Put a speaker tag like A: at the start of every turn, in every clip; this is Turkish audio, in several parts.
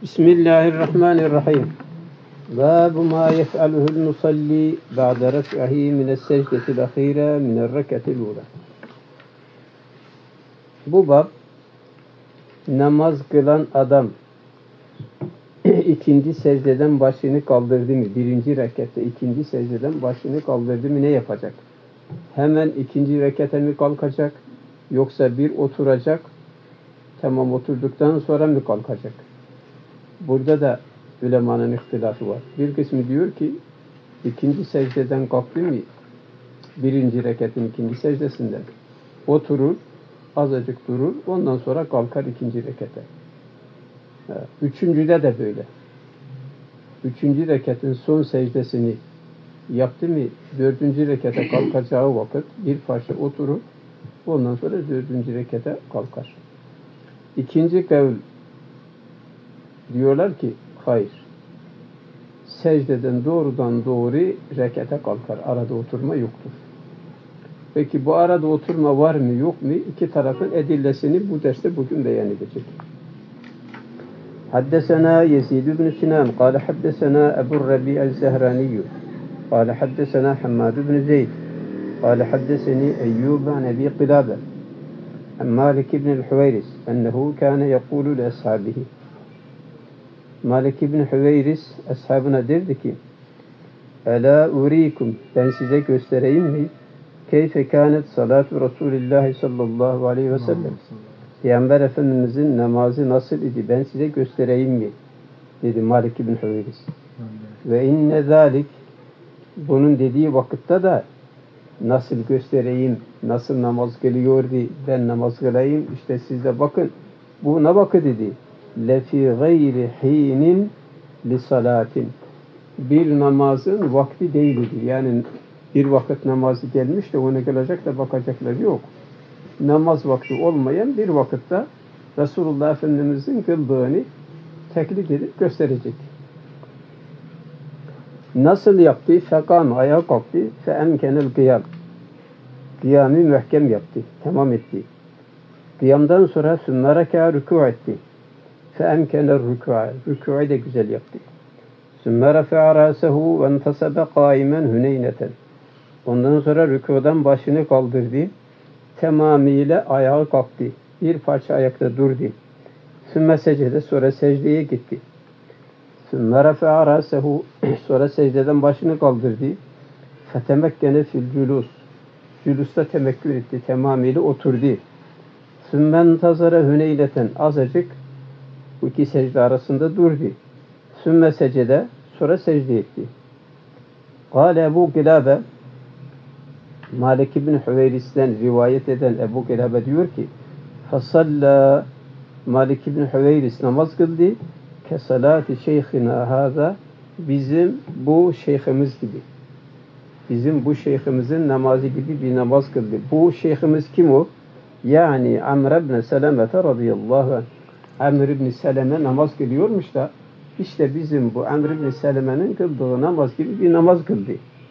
A: Bismillahirrahmanirrahim. Bâbu mâ yef'aluhul musalli ba'de ref'ihi mine's-secdetil ahîre mine'r-rek'atil ûlâ. Bu bab, namaz kılan adam ikinci secdeden başını kaldırdı mı? Birinci rekatta ikinci secdeden başını kaldırdı mı ne yapacak? Hemen ikinci rekate mi kalkacak? Yoksa bir oturacak, tamam oturduktan sonra mı kalkacak? Burada da ulemanın ihtilafı var. Bir kısmı diyor ki ikinci secdeden kalktı mı? Birinci rekatın ikinci secdesinden oturur, azıcık durur, ondan sonra kalkar ikinci rekate. Üçüncüde de böyle. Üçüncü rekatın son secdesini yaptı mı, dördüncü rekate kalkacağı vakit bir parça oturur, ondan sonra dördüncü rekate kalkar. İkinci kavl diyorlar ki hayır. Secdeden doğrudan doğru rekate kalkar. Arada oturma yoktur. Peki bu arada oturma var mı yok mu? İki tarafın edillesini bu derste bugün beyan edecek. Haddesena Yezid ibn Sinan قال حدثنا أبو الربيع الزهراني قال حدثنا حماد بن زيد قال حدثني أيوب عن أبي قلابة عن مالك بن الحويرث أنه كان يقول لأصحابه Malik ibn Hüveyris ashabına derdi ki Ela urikum, ben size göstereyim mi? Keyfe kânet salatu Resulillahi sallallahu aleyhi ve sellem. Peygamber Efendimizin namazı nasıl idi? Ben size göstereyim mi? Dedi Malik ibn Hüveyris. Ve inne zâlik, bunun dediği vakitte de nasıl göstereyim, nasıl namaz kılıyordu, ben namaz kılayım, işte siz de bakın. Bu ne bakı dedi? Lefi gayri hinin li salatin. Bir namazın vakti değildir. Yani bir vakit namazı gelmiş de ona gelecek de bakacakları yok. Namaz vakti olmayan bir vakitte Resulullah Efendimiz'in kıldığını teklif edip gösterecek. Nasıl yaptı? Fekam, ayağa kalktı. Feemkenel kıyam. Kıyamı mühkem yaptı. Tamam etti. Kıyamdan sonra sümmârekâ rükû etti. فَاَمْكَنَ الرُّكُعَ Rükû'yu da güzel yaptı. ثُمَّ رَفَعَ رَاسَهُ وَانْتَصَبَ قَائِمًا هُنَيْنَةً Ondan sonra rükûdan başını kaldırdı. Tamamıyla ayağa kalktı. Bir parça ayakta durdu. ثُمَّ secde sonra secdeye gitti. ثُمَّ رَفَعَ رَاسَهُ Sonra secdeden başını kaldırdı. فَتَمَكَّنَ فِي الْجُلُوسِ Culusta temekkün etti. Tamamıyla oturdu. ثُمَّ انْتَظَرَ هُنَيْنَةً Azıcık bu iki secde arasında durdu. Sümme secde, sonra secde etti. Kâle Ebu Kilâbe, Malik ibn Hüveyris'ten rivayet eden Ebu Kilâbe diyor ki, fasalla Malik ibn Hüveyris namaz kıldı, ke salati şeyhina hâzâ, bizim bu şeyhimiz gibi. Bizim bu şeyhimizin namazı gibi bir namaz kıldı. Bu şeyhimiz kim o? Yani Amr ibn Selamete radıyallahu anh. Amr ibn Seleme namaz kılıyormuş da işte bizim bu Amr ibn Seleme'nin kıldığı namaz gibi bir namaz kıldı.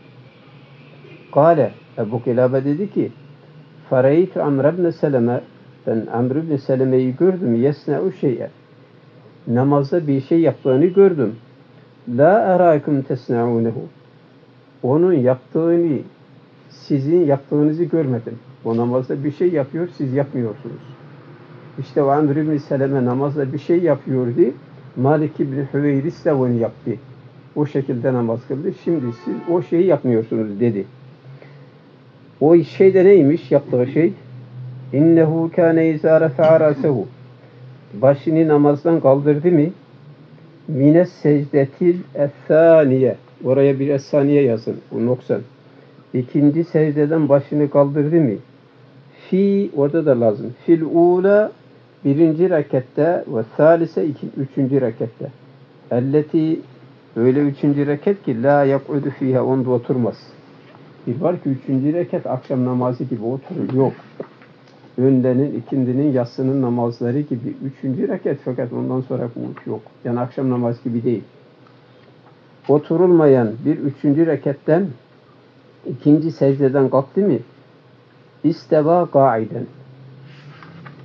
A: Kale Ebu Kilâbe dedi ki Fareytu Amr ibn Seleme, ben Amr ibn Seleme'yi gördüm, yesne'u şey'e, namazda bir şey yaptığını gördüm. La erâküm tesne'ûnehu, onun yaptığını sizin yaptığınızı görmedim. O namazda bir şey yapıyor, siz yapmıyorsunuz. İşte o Amr ibn Seleme namazda bir şey yapıyordu. Malik ibn Hüveyris de onu yaptı. O şekilde namaz kıldı. Şimdi siz o şeyi yapmıyorsunuz dedi. O şey de neymiş yaptığı şey? İnnehu kâne izâ refa'a râsehu. Başını namazdan kaldırdı mı? Mines secdetil es-sâniye. Oraya bir es-sâniye yazın. Bu noksan. İkinci secdeden başını kaldırdı mı? Fi, orada da lazım. Fil ula, birinci rekatte ve salise, üçüncü rekatte. Elleti, öyle üçüncü rekat ki la yak'udu fiha, onda oturmaz. Bir var ki üçüncü rekat akşam namazı gibi oturur. Yok. Öndenin, ikindinin, yatsının namazları gibi üçüncü rekat, fakat ondan sonra yok. Yani akşam namazı gibi değil. Oturulmayan bir üçüncü rekatten ikinci secdeden kalktı mı? İsteva kaiden.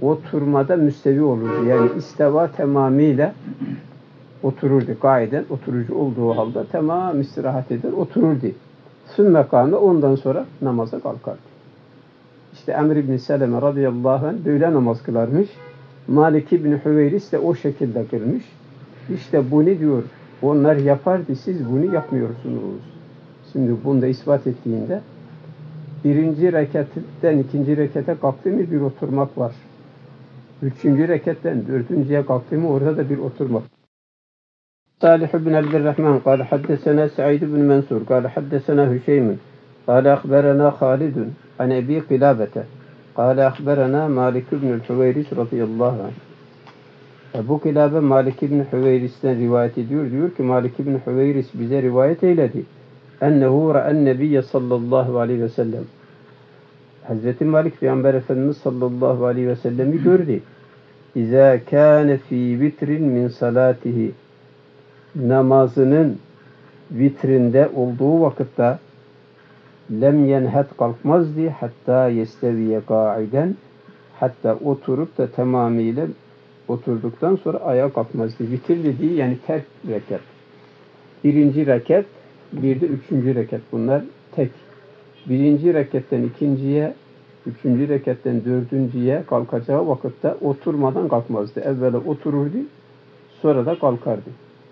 A: oturmada müstevi olurdu. Yani isteva tamamıyla otururdu. Gaiden oturucu olduğu halde tamam istirahat eder, otururdu. Sümme kâme ondan sonra namaza kalkardı. İşte Emr ibn Seleme radıyallahu anh böyle namaz kılarmış. Malik ibn Hüveyris de o şekilde kılmış. İşte bu ne diyor? Onlar yapardı, siz bunu yapmıyorsunuz. Şimdi bunu da ispat ettiğinde birinci rekatten ikinci rekete kalktı mı bir oturmak var. Üçüncü reketten dördüncüye kalktı mı orada da bir oturmak. Salih ibn Abdurrahman قال حدثنا سعيد بن منصور قال حدثنا هشيم قال أخبرنا خالد عن أبي قلابة قال أخبرنا مالك بن الحويرث رضي الله عنه. Ebu Kilabe Malik ibn Hüveyris'ten rivayet ediyor. Diyor ki Malik ibn Hüveyris bize rivayet eyledi. Ennehu ra'en nebiyye sallallahu aleyhi ve sellem. Hazreti Malik Peygamber Efendimiz sallallahu aleyhi ve sellemi gördü. İzâ kâne fî vitrin min salâtihi. Namazının vitrinde olduğu vakitte lem yenhet kalkmazdı hatta yesteviye kâiden, hatta oturup da tamamıyla oturduktan sonra ayağa kalkmazdı. Vitir dediği yani tek rekat. Birinci rekat, bir de üçüncü rekat. Bunlar tek. Birinci rekatten ikinciye, üçüncü rekatten dördüncüye kalkacağı vakitte oturmadan kalkmazdı. Evvela otururdu, sonra da kalkardı.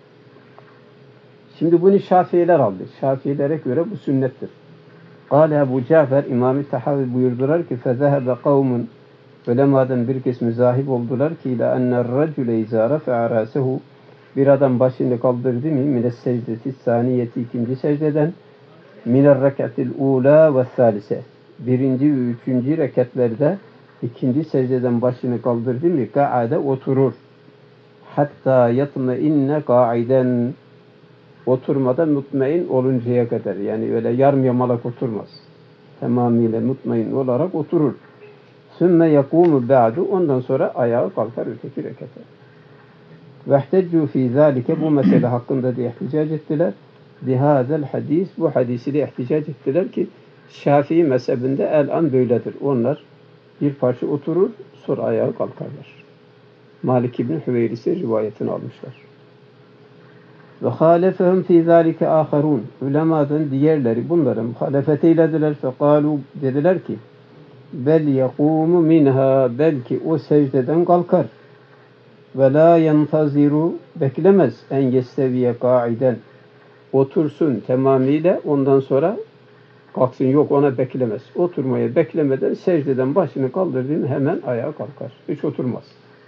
A: Şimdi bunu Şafiiler aldı. Şafiilere göre bu sünnettir. Kâle Ebu Cafer İmam-ı Tahavi buyurdular ki فَذَهَبَ قَوْمٌ Ulemadan bir kısmı zahip oldular ki ila enner racule izâ rafa'a râsehu, bir adam başını kaldırdı mı mines secdeti saniyeti, ikinci secdeden, miner rekatil ula ve salise, birinci ve üçüncü rekatlerde ikinci secdeden başını kaldırdı mı ka'ade oturur. Hatta yatma'inne ka'iden, oturmadan mutmain oluncaya kadar, yani öyle yarım yamalak oturmaz. Tamamıyla mutmain olarak oturur. Sümme yekûmu ba'du, ondan sonra ayağa kalkar öteki rekete. Vehteccu fî zâlike, bu mesele hakkında da ihticac ettiler. Bihâzel hadis, bu hadisi de ihticac ettiler ki Şafii mezhebinde el-an böyledir. Onlar bir parça oturur, sonra ayağa kalkarlar. Malik ibn Hüveyris'e rivayetini almışlar. Ve hâlefehum fî zâlike âkharûn, ulemadan diğerleri bunlara muhalefet eylediler. Fekâlû, dediler ki bel yekûmu minha, belki o secdeden kalkar. Ve la yenfaziru, beklemez en yesteviye kâiden, otursun tamamıyla ondan sonra kalksın, yok ona beklemez. Oturmayı beklemeden secdeden başını kaldırdığında hemen ayağa kalkar. Hiç oturmaz.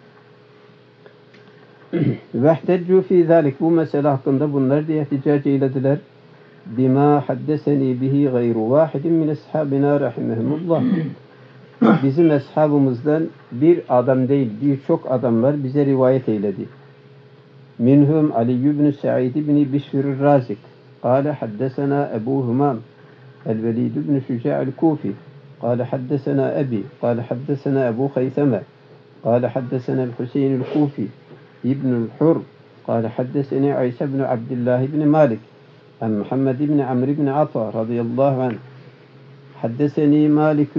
A: Vehteccu fî zâlik, bu mesele hakkında bunlar diye ihticac eylediler. Bima haddeseni bihi gayru vahidin min ashabina rahimehumullah. Bizim eshabımızdan bir adam değil, birçok adamlar bize rivayet eyledi. Minhum Ali ibn Sa'id ibn Bishr Razik. Kâle haddesena Ebu Humam el-Velid ibn Şuca' el-Kufi. Kâle haddesena Ebi. Kâle haddesena Ebu Hayseme. Kâle haddesena el-Hüseyin el-Kufi ibn el-Hur. Kâle haddeseni İsa ibn Abdullah ibn Malik. An Muhammed ibn Amr ibn Ata radıyallahu anh. حدثني مالك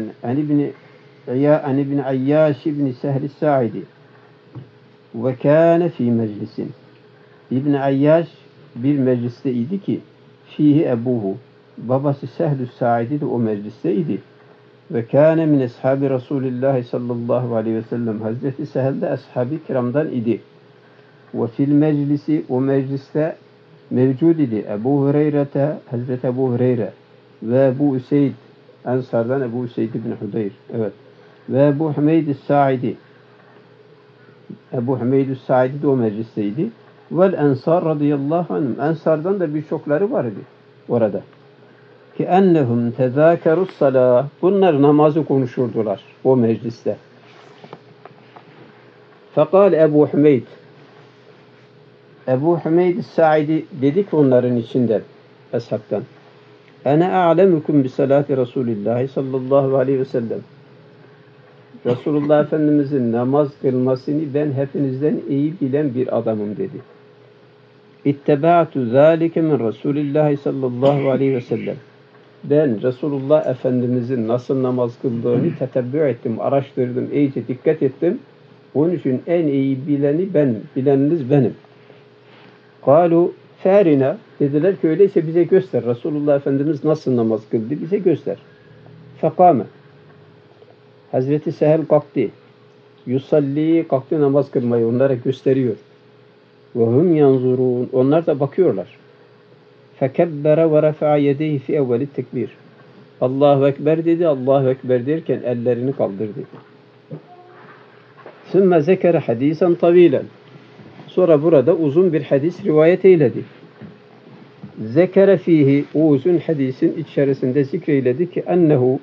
A: عن ابن عياش بن سهل الساعدي وكان في مجلس. İbn Ayyaş bir mecliste idi ki fihi ebuhu, babası Sehl-ü Sa'idi de o mecliste idi. Ve kâne min ashabi Resulillah sallallahu aleyhi ve sellem, Hazreti Sehl de ashab-ı kiramdan idi. Ve fil meclisi, o mecliste mevcud idi Ebu Hureyre'te, Hazreti Ebu Hureyre ve Ebu Üseyd, Ensar'dan Ebu Üseyd ibn Hudeyr, evet, ve Ebu Hümeyd-i Sa'idi, Ebu Hümeyd-i Sa'idi de o meclisteydi. Vel Ensar radıyallahu anhum, Ensar'dan da birçokları vardı orada. Ki ennehum tezâkerus salâh, bunlar namazı konuşurdular o mecliste. Fekal Ebu Hümeyd, Ebu Hümeyd-i Sa'idi dedi ki onların içinden, eshabtan, Ene a'lemukum bi salati Resulillah sallallahu aleyhi ve sellem. Resulullah Efendimizin namaz kılmasını ben hepinizden iyi bilen bir adamım dedi. İtteba'tu zâlike min Resulillah sallallahu aleyhi ve sellem. ben Resulullah Efendimizin nasıl namaz kıldığını tetebbü ettim, araştırdım, iyice dikkat ettim. Onun için en iyi bileniniz benim. Kalu ferina, dediler ki öyleyse bize göster. Resulullah Efendimiz nasıl namaz kıldı bize göster. Fekame, Hazreti Sehel kalktı. Yusalli, kalktı namaz kılmayı onlara gösteriyor. Ve hum yanzurun, onlar da bakıyorlar. Fekebbere ve refa'a yedeyhi fi evveli tekbir. Allahu Ekber dedi, Allahu Ekber derken ellerini kaldırdı. Sümme zekere hadisen tavilen. Sonra burada uzun bir hadis rivayet eyledi. Zekere fihi, o uzun hadisin içerisinde zikreyledi ki ennehu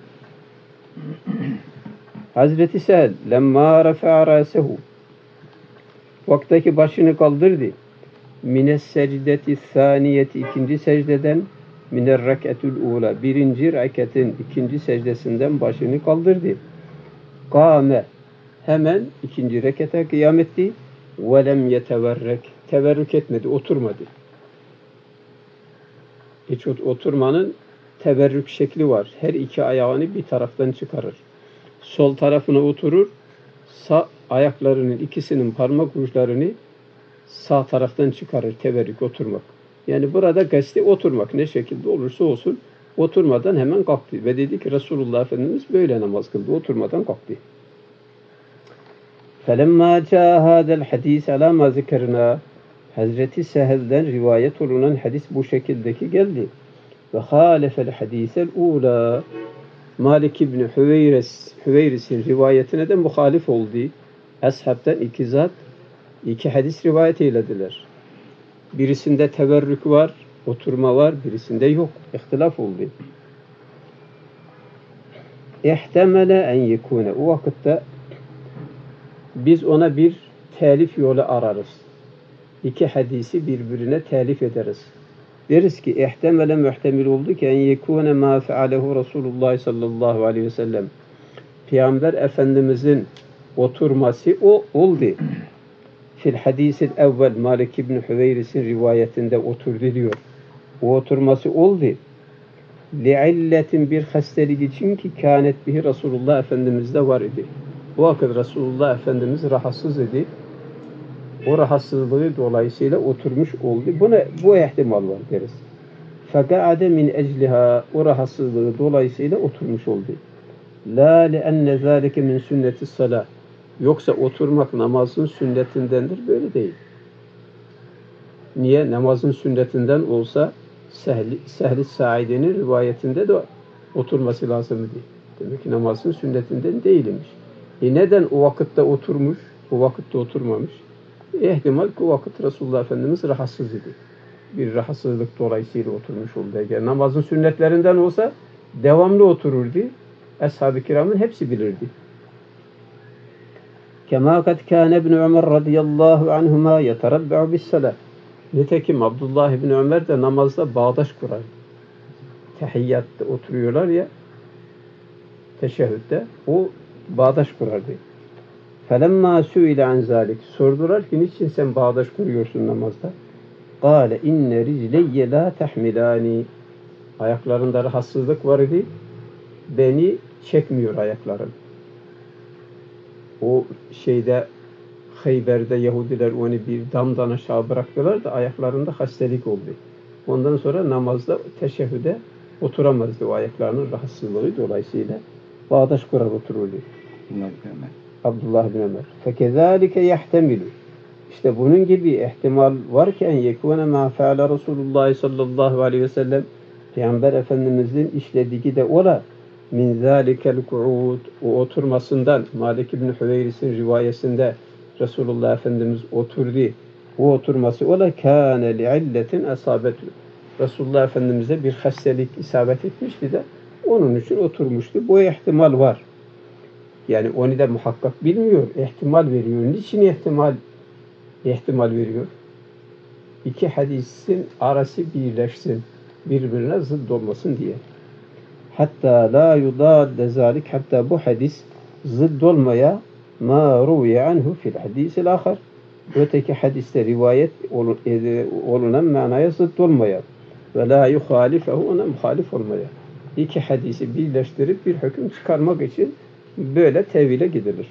A: Hazreti Sehel lemma refa'a rasehu, vaktaki başını kaldırdı. Mines secdeti saniyeti, ikinci secdeden, miner rek'etül ula, birinci reketin ikinci secdesinden başını kaldırdı. Kâme, hemen ikinci rekete kıyam etti. Ve lem yeteverrek, teverrük etmedi, oturmadı. Hiç oturmanın teverrük şekli var. Her iki ayağını bir taraftan çıkarır. Sol tarafına oturur, sağ ayaklarının ikisinin parmak uçlarını sağ taraftan çıkarır, teverrük, oturmak. Yani burada kasti oturmak, ne şekilde olursa olsun oturmadan hemen kalktı. Ve dedi ki Resulullah Efendimiz böyle namaz kıldı, oturmadan kalktı. فَلَمَّا جَاءَ هَذَا الْحَدِيثَ عَلَى مَا ذِكَرْنَا, Hazreti Sehel'den rivayet olunan hadis bu şekildeki geldi. وَخَالَفَ الْحَدِيثَ الْعُولَى, Malik İbni Hüveyris'in rivayetine de muhalif oldu. Ashab'tan iki zat iki hadis rivayet eylediler. Birisinde teverrük var, oturma var, birisinde yok. İhtilaf oldu. İhtemele en yekune, o vakitte biz ona bir telif yolu ararız. İki hadisi birbirine telif ederiz. Deriz ki ihtemele muhtemel oldu ki en yekune ma fealehu Resulullah sallallahu aleyhi ve sellem. Peygamber Efendimizin oturması o oldu. Fil hadisil evvel, Malik İbni Hüveyris'in rivayetinde oturdu diyor. O oturması oldu. Li'illetin, bir hastalık için ki kânet bihi Resulullah Efendimiz'de var idi. O vakit Resulullah Efendimiz rahatsız idi. O rahatsızlığı dolayısıyla oturmuş oldu. Bu ihtimal var deriz. Feka'ade min ecliha, o rahatsızlığı dolayısıyla oturmuş oldu. La li'enne zâlike min sünnetis salâh. Yoksa oturmak namazın sünnetindendir. Böyle değil. Niye? Namazın sünnetinden olsa Sehl-i Sa'ide'nin rivayetinde de oturması lazımdı. Demek ki namazın sünnetinden değilmiş. Neden o vakitte oturmuş, o vakitte oturmamış? İhtimal ki o vakit Resulullah Efendimiz rahatsız idi. Bir rahatsızlık dolayısıyla oturmuş oldu. Eğer namazın sünnetlerinden olsa devamlı otururdu. Ashab-ı kiramın hepsi bilirdi. Kema kad kâne İbn Ömer radıyallahu anhuma yeterabbe'u bis-salah. Nitekim Abdullah İbni Ömer de namazda bağdaş kurar. Tehiyyatta oturuyorlar ya, teşehhütte, o bağdaş kurardı. فَلَمَّا سُئِلَ عَنْ ذَٰلِكِ, sordular ki niçin sen bağdaş kuruyorsun namazda? قَالَ اِنَّ رِجْلَيَّ لَا تَحْمِلَانِ, ayaklarında rahatsızlık var idi, beni çekmiyor ayaklarım. O şeyde, Hayber'de Yahudiler onu bir damdan aşağı bıraktılar da ayaklarında hastalık oldu. Ondan sonra namazda teşehhüde oturamazdı, o ayaklarının rahatsızlığı dolayısıyla bağdaş kurar otururdu. Abdullah bin Ömer. Fekezalike yahtemilu. İşte bunun gibi ihtimal var ki en yekune ma feale Resulullah sallallahu aleyhi ve sellem, Peygamber Efendimizin işlediği de ola min zalikel ku'ud, o oturmasından. Malik İbni Hüveyris'in rivayesinde Resulullah Efendimiz oturdu. O oturması ola kâne li'illetin esâbetü. Resulullah Efendimiz'e bir hastalık isabet etmişti de onun için oturmuştu. Bu ihtimal var. Yani onu da muhakkak bilmiyor. İhtimal veriyor. Niçin ihtimal veriyor? İki hadisin arası birleşsin. Birbirine zıt olmasın diye. Hatta la yudadde zalik, hatta bu hadis zıt olmaya ma ruviye anhu fil hadisil ahar. Öteki hadiste rivayet olunan manaya zıt olmaya ve la yuhalifehu, ona muhalif olmaya. İki hadisi birleştirip bir hüküm çıkarmak için böyle tevhile gidilir.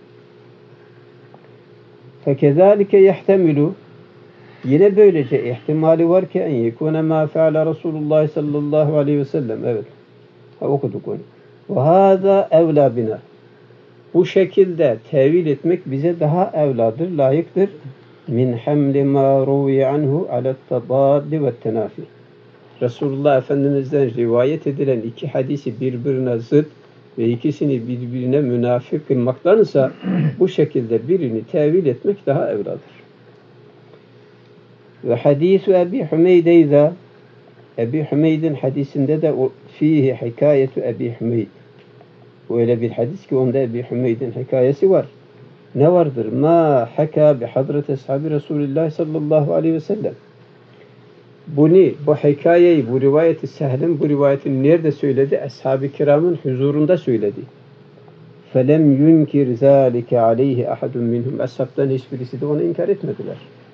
A: فَكَذَٰلِكَ يَحْتَمِلُ Yine böylece ihtimali var ki en yekûne mâ fe'ale Resulullah sallallahu aleyhi ve sellem. Evet. Okuduk onu. وَهَذَا اَوْلَى بِنَا Bu şekilde tevil etmek bize daha evladır, layıktır. مِنْ حَمْلِ مَا رُوِيَ عَنْهُ عَلَى التَّضَادِّ وَالتَّنَافِي Resulullah Efendimiz'den rivayet edilen iki hadisi birbirine zıt ve ikisini birbirine münafık kılmaktansa bu şekilde birini tevil etmek daha evladır. Ve hadisu Ebi Hümeyd'e Ebi Hümeyd'in hadisinde de fihi hikayetu Ebi Hümeyd. Öyle bir hadis ki onda Ebi Hümeyd'in hikayesi var. Ne vardır? Ma haka bi hadreti ashabi Resulullah sallallahu aleyhi ve sellem. Bu hikayeyi, bu rivayeti Sehl'in bu rivayetini nerede söyledi? Ashab-ı kiramın huzurunda söyledi. Felem yunkir zâlike aleyhi ahadun minhum. Ashabtan hiçbirisi de onu inkar etmediler.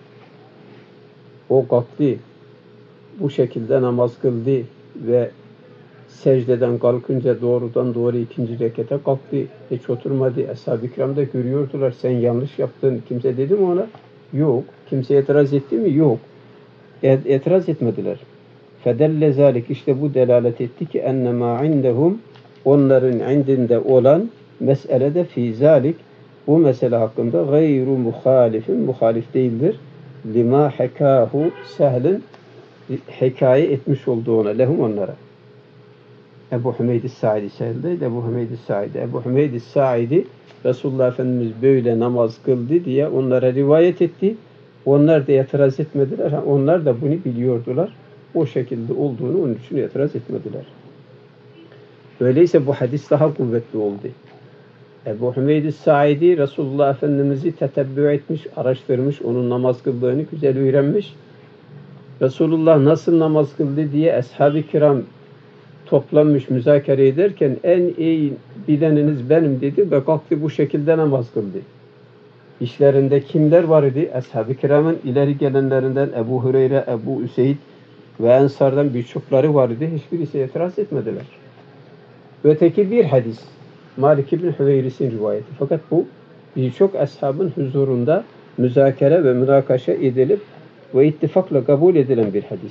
A: O kalktı, bu şekilde namaz kıldı ve secdeden kalkınca doğrudan doğru ikinci rekete kalktı. Hiç oturmadı. Ashab-ı kiram da görüyordular. Sen yanlış yaptın. Kimse dedi mi ona? Yok. Kimse itiraz etti mi? Yok. İtiraz etmediler. Fedelle zalik işte bu delalet etti ki ennemâ indehum onların indinde olan meselede fî zalik bu mesele hakkında gayru muhalifin muhalif değildir. Lima hekâhu Sehl'in hikaye etmiş olduğuna lehum onlara. Ebu Hümeyd-i Sa'idi Sehl'deydi. Ebu Hümeyd-i Sa'idi. Ebu Hümeyd-i Sa'idi Resulullah Efendimiz böyle namaz kıldı diye onlara rivayet etti. Onlar da itiraz etmediler. Onlar da bunu biliyordular. O şekilde olduğunu onun için itiraz etmediler. Öyleyse bu hadis daha kuvvetli oldu. Ebu Hümeyd-i Sa'idi Resulullah Efendimiz'i tetebbü etmiş, araştırmış, onun namaz kıldığını güzel öğrenmiş. Resulullah nasıl namaz kıldı diye ashab-ı kiram toplanmış müzakere ederken en iyi bileniniz benim dedi ve kalktı bu şekilde namaz kıldı. İşlerinde kimler var idi? Ashab-ı kiramın ileri gelenlerinden Ebu Hureyre, Ebu Üseyd ve Ensar'dan birçokları var idi. Hiçbirisi itiraz etmediler. Öteki bir hadis. Malik ibn Hüveyris'in rivayeti. Fakat bu birçok ashabın huzurunda müzakere ve münakaşa edilip ve ittifakla kabul edilen bir hadis.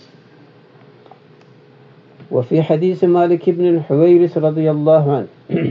A: Ve fi hadisi Malik ibn Hüveyris radıyallahu anh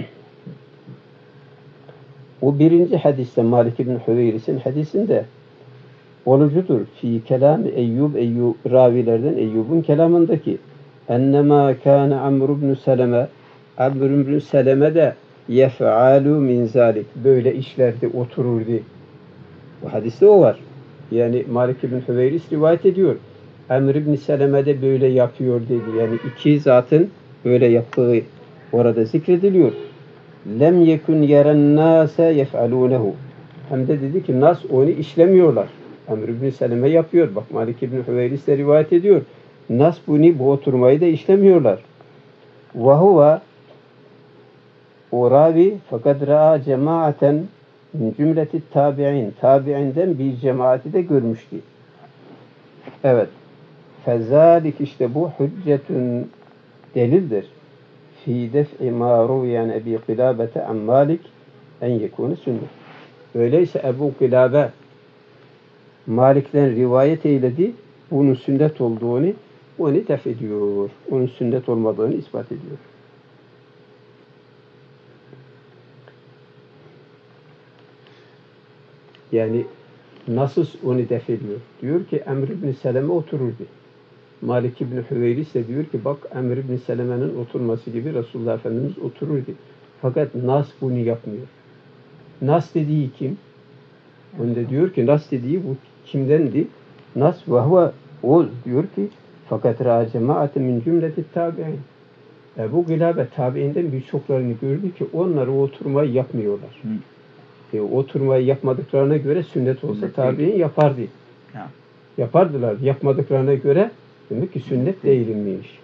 A: o birinci hadiste Malik ibn Hüveyris'in hadisinde olucudur. Fi kelam Eyyub ravilerden Eyyub'un kelamındaki ennemâ kâne Amr ibn Seleme Amr ibn Seleme de yef'alu min zalik böyle işlerde otururdu. Bu hadiste o var. Yani Malik ibn Hüveyris rivayet ediyor. Amr ibn Seleme de böyle yapıyor dedi. Yani iki zatın böyle yaptığı orada zikrediliyor. Lem yekun yeren nase yef'alunehu. Hem de dedi ki nas onu işlemiyorlar. Amr ibn Seleme yapıyor. Bak Malik ibn Hüveyris de rivayet ediyor. Nas bunu bu oturmayı da işlemiyorlar. Ve huve o ravi fakat ra'a cemaaten min cümleti tabi'in. Tabi'inden bir cemaati de görmüştü. Evet. Fezalik işte bu hüccetün delildir. Fi def'i ma ruviyen Ebi Kilâbete an Malik en yekûne sünnet. Öyleyse Ebu Kilâbe Malik'ten rivayet eyledi. Bunun sünnet olduğunu onu def ediyor. Onun sünnet olmadığını ispat ediyor. Yani nasıl onu def ediyor? Diyor ki Emr ibn Seleme otururdu. Malik ibn Hüveyris de diyor ki bak Emr ibn Seleme'nin oturması gibi Resulullah Efendimiz otururdu. Fakat Nas bunu yapmıyor. Nas dediği kim? Onu da diyor ki Nas dediği bu kimdendi? Nas ve huve o diyor ki fakat ra'a cemaate min cümleti tabi'in. Ebu Kilâbe tabi'inden birçoklarını gördü ki onlar o oturmayı yapmıyorlar. Oturmayı yapmadıklarına göre sünnet olsa tabi'in yapardı. Ya. Yapardılar. Yapmadıklarına göre demek ki sünnet değilmiş.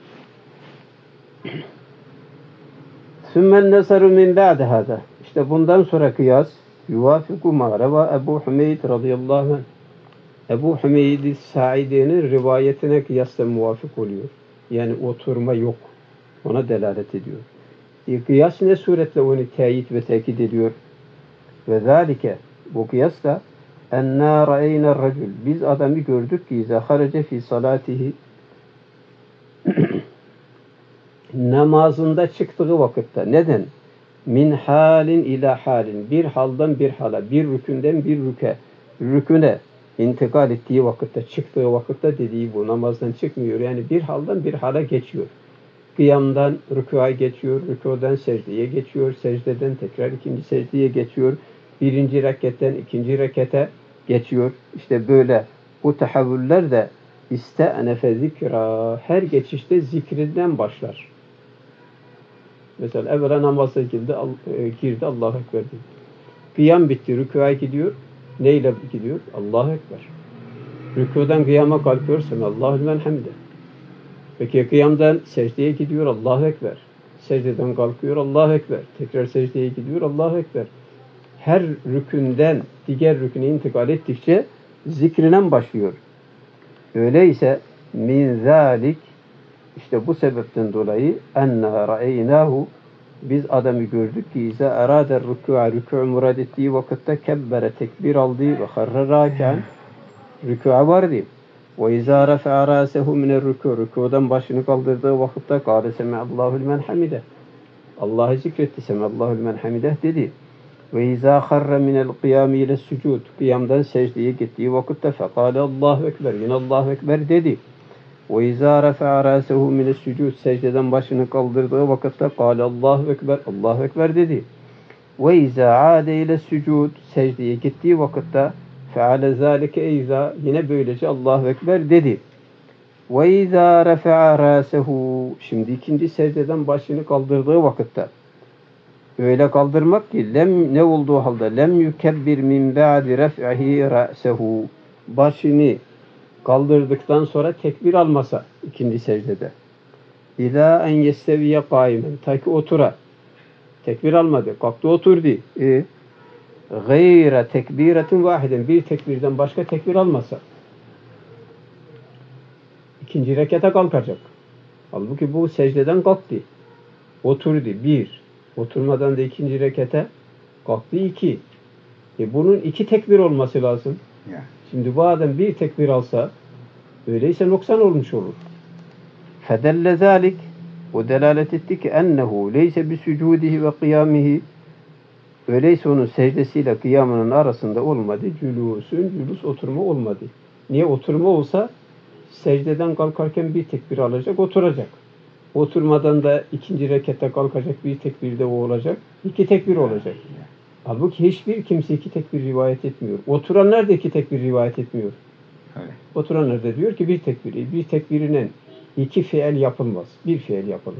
A: Sümmen nesaru min ba'de hâzâ. İşte bundan sonra kıyas yuvafiku mâ reva Ebu Hümeyd radıyallahu anh. Ebu Hümeyd-i Sa'idi'nin rivayetine kıyasla muvafık oluyor. Yani oturma yok. ona delalet ediyor. Kıyas ne suretle onu teyit ve tekit ediyor? Ve zâlike, bu kıyas da ennâ ra'eyne racül, biz adamı gördük ki izâ harece fî salâtihi, namazında çıktığı vakitte. Neden? Min halin ila halin, bir haldan bir hala, bir rükünden bir rüküne intikal ettiği vakitte, çıktığı vakitte dediği bu, namazdan çıkmıyor. Yani bir haldan bir hala geçiyor. Kıyamdan rükûa geçiyor, rükûdan secdeye geçiyor, secdeden tekrar ikinci secdeye geçiyor, birinci reketten ikinci rekete geçiyor. İşte böyle bu tahavvüller de iste'nefe zikra, her geçişte zikrinden başlar. Mesela evvela namaza girdi, Allahu Ekber dedi. Kıyam bitti, rükûa gidiyor. Neyle gidiyor? Allahu Ekber. Rükûdan kıyama kalkıyor, Semallahu limen hamde. Peki kıyamdan secdeye gidiyor, Allahu Ekber. Secdeden kalkıyor, Allahu Ekber. Tekrar secdeye gidiyor, Allahu Ekber. Her rükünden diğer rüküne intikal ettikçe zikrinen başlıyor. Öyleyse min zalik, işte bu sebepten dolayı enna ra'eynahu, biz adamı gördük ki izâ erâder rükû'a, rükû murad ettiği vakitte kebbere, tekbir aldı ve harra râkâ'n, rükû'a vardı. Ve izâ refa'a râsehu minel rükû, rükûdan başını kaldırdığı vakitte kâle semi'allâhu limen hamide, Allah'ı zikretti, semi'allâhu limen hamide dedi. Ve izâ harra minel kıyâmi ile sucud, kıyamdan secdeye gittiği vakitte fekâle Allahu Ekber, yine Allahu Ekber dedi. Ve izâ refa'a râsehu minel sucud, secdeden başını kaldırdığı vakitte kâle Allahu Ekber, Allahu Ekber dedi. Ve izâ âde ile sucud, secdeye gittiği vakitte feale zâlike izâ, yine böylece Allahu Ekber dedi. Ve izâ refa'a râsehu, şimdi ikinci secdeden başını kaldırdığı vakitte, öyle kaldırmak ki ne olduğu halde lem yukebbir min ba'di ref'ihi ra'sehu, başını kaldırdıktan sonra tekbir almasa ikinci secdede. İlâ en yesteviye kâimen, ta ki otura. Tekbir almadı, kalktı oturdu. Gayre tekbiretin vahiden, bir tekbirden başka tekbir almasa ikinci rekete kalkacak. Halbuki bu secdeden kalktı. Oturdu bir. Oturmadan da ikinci rekete kalktı iki. Bunun iki tekbir olması lazım. Yeah. Şimdi bu adam bir tekbir alsa öyleyse noksan olmuş olur. Fedelle zalik, o delalet etti ki ennehu leyse bi sucudihi ve kıyamihi, öyleyse onun secdesiyle kıyamının arasında olmadı. Cülus oturma olmadı. Niye? Oturma olsa secdeden kalkarken bir tekbir alacak, oturacak. Oturmadan da ikinci rekette kalkacak, bir tekbir de o olacak. İki tekbir olacak. Halbuki hiçbir kimse iki tekbir rivayet etmiyor. Oturanlar da iki tekbir rivayet etmiyor. Evet. Oturanlar da diyor ki bir tekbirinin iki fiil yapılmaz. Bir fiil yapılır.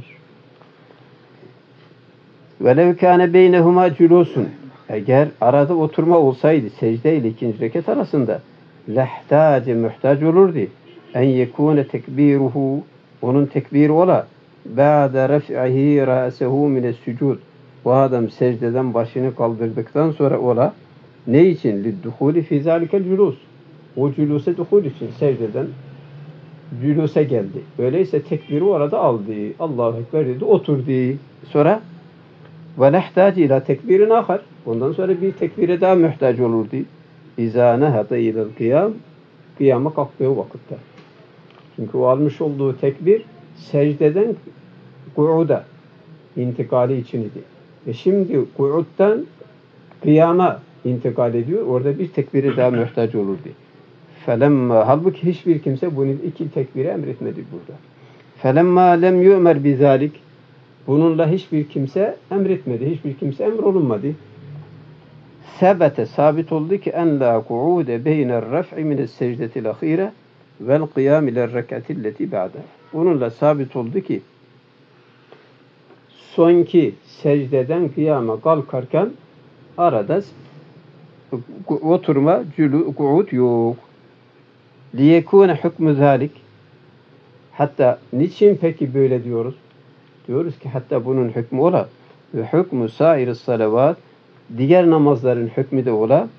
A: وَلَوْ كَانَ بَيْنَهُمَا جُلُوسٌ, eğer arada oturma olsaydı secde ile ikinci rekat arasında لَحْتَاجِ muhtaç olurdu. En yekûne tekbiruhu, onun tekbiri ola ba'de ref'ihi râsehu mine's-sucud, bu adam secdeden başını kaldırdıktan sonra ola ne için? Lidduhuli fî zâlikel cülûs, o cülûse duhul için secdeden cülûse geldi. Öyleyse tekbiri orada aldı. Allahu Ekber dedi, oturdu. Sonra ve nehtac ila tekbirin ahar, ondan sonra bir tekbire daha muhtaç olurdu. İzâ nehata ilel kıyam, kıyama kalktığı vakitte. Çünkü o almış olduğu tekbir secdeden ku'uda intikali için idi. Şimdi ku'uddan kıyama intikal ediyor. Orada bir tekbire daha muhtaç olurdu. Felemma, halbuki hiçbir kimse bunu iki tekbire emretmedi burada. Felemma lem yu'mer bizalik, bununla hiçbir kimse emretmedi. Hiçbir kimse emrolunmadı. Sebete, sabit oldu ki en la ku'ude beyner ref'i mines secdetil ahire vel kıyam ile rekatilleti ba'da. Bununla sabit oldu ki sonki secdeden kıyama kalkarken arada oturma, ku'ud yok. Liyekûne hükmü zâlik. Hatta niçin peki böyle diyoruz? Diyoruz ki hatta bunun hükmü ola ve hükmü sâir-i salavat, diğer namazların hükmü de ola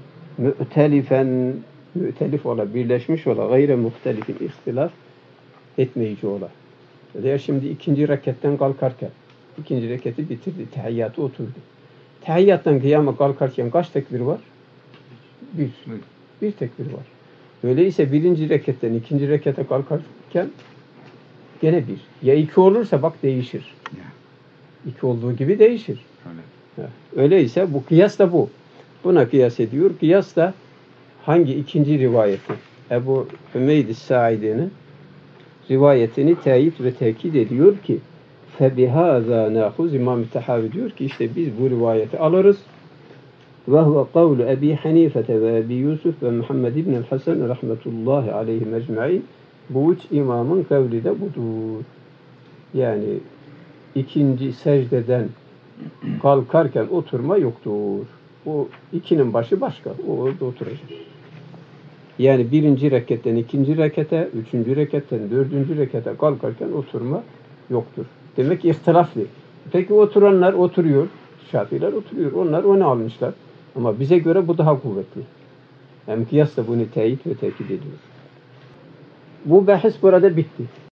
A: mü'telif ola, birleşmiş ola, gayre muhtelifin ihtilaf etmeyici ola. Veya şimdi ikinci reketten kalkarken, ikinci reketi bitirdi, tehiyyatı oturdu. Tehiyyattan kıyama kalkarken kaç tekbir var? Bir. Bir tekbir var. Öyleyse birinci reketten ikinci rekete kalkarken gene bir. Ya iki olursa bak değişir. İki olduğu gibi değişir. Öyleyse bu kıyas da bu. Buna kıyas ediyor. Kıyas da hangi ikinci rivayeti? Ebu Hümeyd-i Saidi'nin rivayetini teyit ve tekit ediyor ki فَبِهَذَا نَاخُذْ İmam-ı Tahavi diyor ki işte biz bu rivayeti alırız. وَهُوَ قَوْلُ Ebi Hanife ve Ebi Yusuf ve Muhammed İbn-i Hasan rahmetullahi aleyhi mecmain. Bu üç imamın kavli de budur. Yani ikinci secdeden kalkarken oturma yoktur. O ikinin başı başka. O orada oturacak. Yani birinci reketten ikinci rekete, üçüncü reketten dördüncü rekete kalkarken oturma yoktur. Demek ki ihtilaflı. Peki oturanlar oturuyor. Şafiiler oturuyor. Onlar onu almışlar. Ama bize göre bu daha kuvvetli. Hem kıyas da bunu teyit ve tekit ediyor. Bu bahis burada bitti.